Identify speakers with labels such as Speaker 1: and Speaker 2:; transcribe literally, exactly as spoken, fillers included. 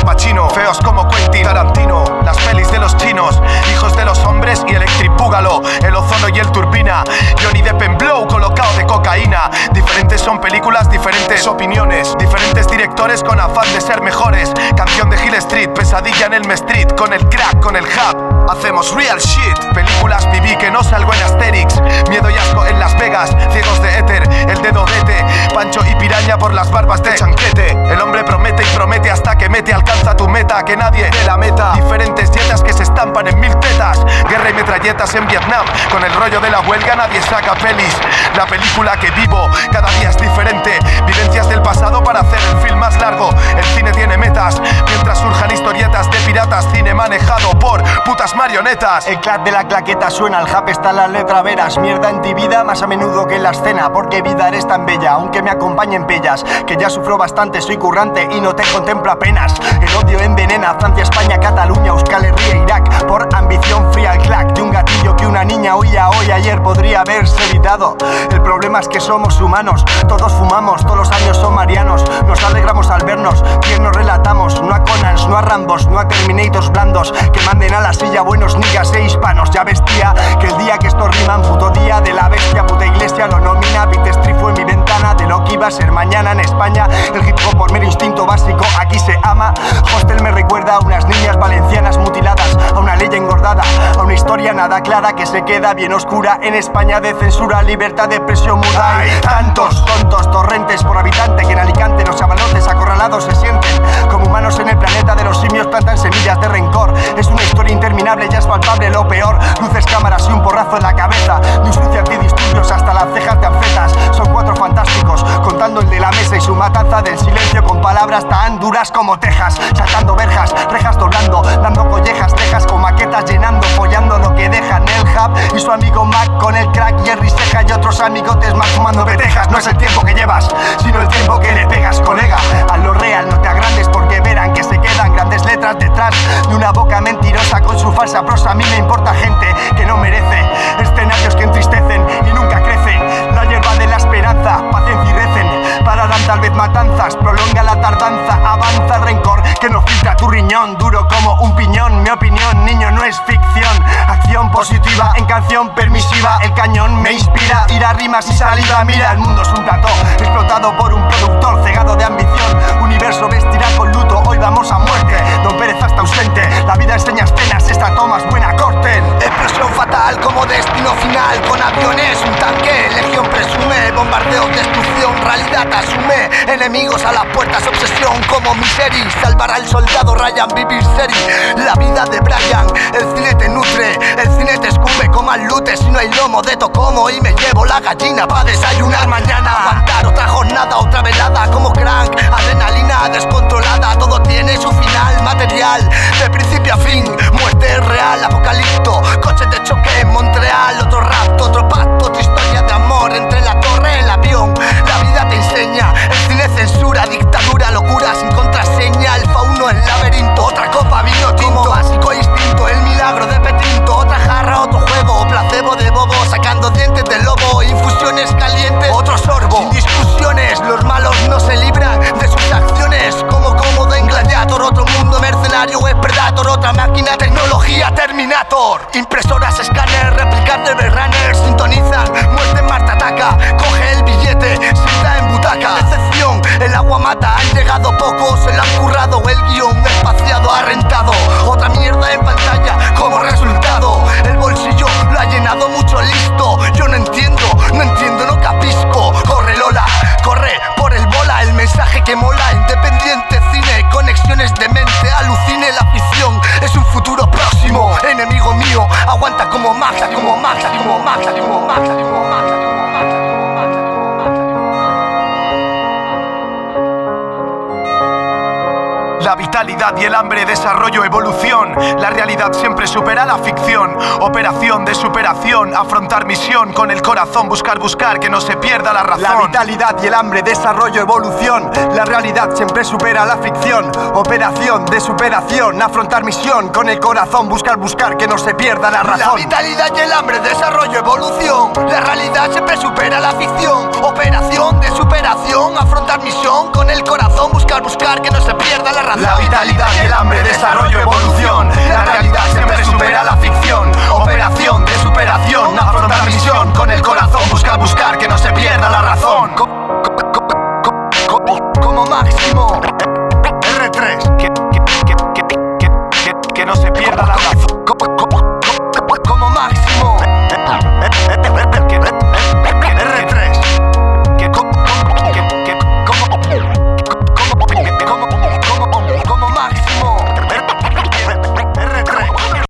Speaker 1: Pacino, feos como Quentin Tarantino, las pelis de los chinos, hijos de los hombres y Electric Boogaloo, el ozono y el turbina, Johnny Depp en Blow colocado de cocaína. Diferentes son películas, diferentes opiniones, diferentes directores con afán de ser mejores. Canción de Hill Street, pesadilla en el Street, con el crack, con el hub, hacemos real shit. Películas viví que no salgo en Asterix, miedo y asco en Las Vegas, ciegos de éter, el dedo dete, Pancho y piraña por las barbas de Chanquete. El hombre promete y promete hasta que mete, alcanza tu meta, que nadie te la meta. Diferentes dietas que se estampan en mil tetas, guerra y metralletas en Vietnam, con el rollo de la huelga nadie saca pelis. La película que vivo cada día es diferente, vivencias del pasado para hacer el film más largo. El cine tiene metas, mientras surjan historietas de piratas, cine manejado por putas marionetas.
Speaker 2: El clap de la claqueta suena, el jap está en la letra veras. Mierda en ti vida más a menudo que en la escena, porque vida eres tan bella, aunque me acompañen pellas. Que ya sufro bastante, soy currante y no te contemplo apenas. El odio envenena, Francia, España, Cataluña, Euskal Herria, Irak. Por ambición fría el clack de un gatillo que una niña oía hoy, ayer podría haberse evitado. El problema es que somos humanos, todos fumamos, todos los años son marianos. Nos alegramos al vernos, bien nos relatamos. No a Conans, no a Rambos, no a Terminators blandos que manden a la silla buenos niggas e hispanos. Ya vestía que el día que esto riman, puto día de la bestia, puta iglesia lo nomina. Beat Street fue en mi ventana de lo que iba a ser mañana en España. El hip hop por mero instinto básico aquí se ama. Hostel me recuerda a unas niñas valencianas mutiladas, a una ley engordada, a una historia nada clara que se queda bien oscura. En España de censura, libertad de expresión muda. Hay tantos tontos torrentes por habitante que en Alicante los chavalotes acorralados se sienten como humanos en el planeta de los simios, plantan semillas de rencor. Es una historia interminable, ya es palpable lo peor. Luces, cámaras y un porrazo en la cabeza, de un sucio antidisturbios hasta las cejas de anfetas. Son cuatro fantásticos contando el de la mesa y su matanza del silencio con palabras tan duras como tejas, saltando verjas, rejas doblando, dando collejas, tejas con maquetas llenando, follando lo que dejan el hub y su amigo Mac con el crack, Jerry Seja y otros amigotes más fumando betejas. No es el tiempo que llevas, sino el tiempo que le pegas, colega. A lo real no te agrandes porque verán que se quedan grandes letras detrás de una boca mentirosa con su falsa prosa. A mí me importa gente que no merece, escenarios que entristecen y nunca crecen. La hierba de la esperanza, paciencia y recen, pararán tal vez matanzas, prolonga la tardanza, avanza el rencor que no filtra tu riñón, duro como un piñón. Mi opinión, niño, no es ficción, acción positiva en canción permisiva. El cañón me inspira, ir a rimas y saliva. Mira, el mundo es un plató explotado por un productor cegado de ambición. Universo vestirá con luto, hoy vamos a muerte. Don Pérez está ausente, la vida enseña escenas, esta toma es buena, corten.
Speaker 3: Explosión fatal como destino final, con aviones, un tanque, legión presume, bombardeos, destrucción, realidad asume, enemigos a las puertas, obsesión como misery, salvar al soldado Ryan, vivir seri, la vida de Brian, el cine te nutre, el cine te escupe, coman lute, si no hay lomo de tocomo y me llevo la gallina pa' desayunar mañana, aguantar otra jornada, otra velada como crank, adrenalina descontrolada, todo tiene su final material, de principio a fin, muerte real, apocalipto, coches de choque en Montreal, otro rapto, otro pacto, otra historia de amor entre la torre y el avión, la vida te enseña, el cine censura, dictadura, locura sin contraseña, el fauno, el laberinto, otra copa, vino tinto, básico instinto, el milagro de Petrinto, otra jarra, otro juego, placebo de bobo, sacando dientes del lobo, infusiones calientes, otro sorbo, sin discusiones, los malos no se libran de sus acciones, como cómodo en Gladiator, otro mundo mercenario es Predator, otra máquina, tecnología Terminator, impresoras, escáner, replicar de Runner, sintonizan, muerte Marta ataca, coge el billete, sienta en butaca, decepción, el agua mata, han llegado pocos, se lo han currado, el guión espaciado ha rentado, otra mierda en pantalla como resultado, el bolsillo lo ha llenado mucho listo, yo no entiendo, no entiendo, no capisco, corre Lola, corre por el bola, el mensaje que mola, independiente cine, conexiones de mente, alucine la ficción, es un futuro próximo, enemigo mío, aguanta como Max, como Max, como Max, como Max, como Max, como Max.
Speaker 1: La vitalidad y el hambre, desarrollo, evolución. La realidad siempre supera la ficción. Operación de superación, afrontar misión con el corazón, buscar, buscar, que no se pierda la razón.
Speaker 2: La vitalidad y el hambre, desarrollo, evolución. La realidad siempre supera la ficción. Operación de superación, afrontar misión con el corazón, buscar, buscar, que no se pierda la razón.
Speaker 3: La vitalidad y el hambre, desarrollo, evolución. La realidad siempre supera la ficción. Operación de superación. superación, afrontar misión con el corazón, buscar, buscar que no se pierda la razón.
Speaker 1: La vitalidad y el hambre, desarrollo, evolución. La realidad se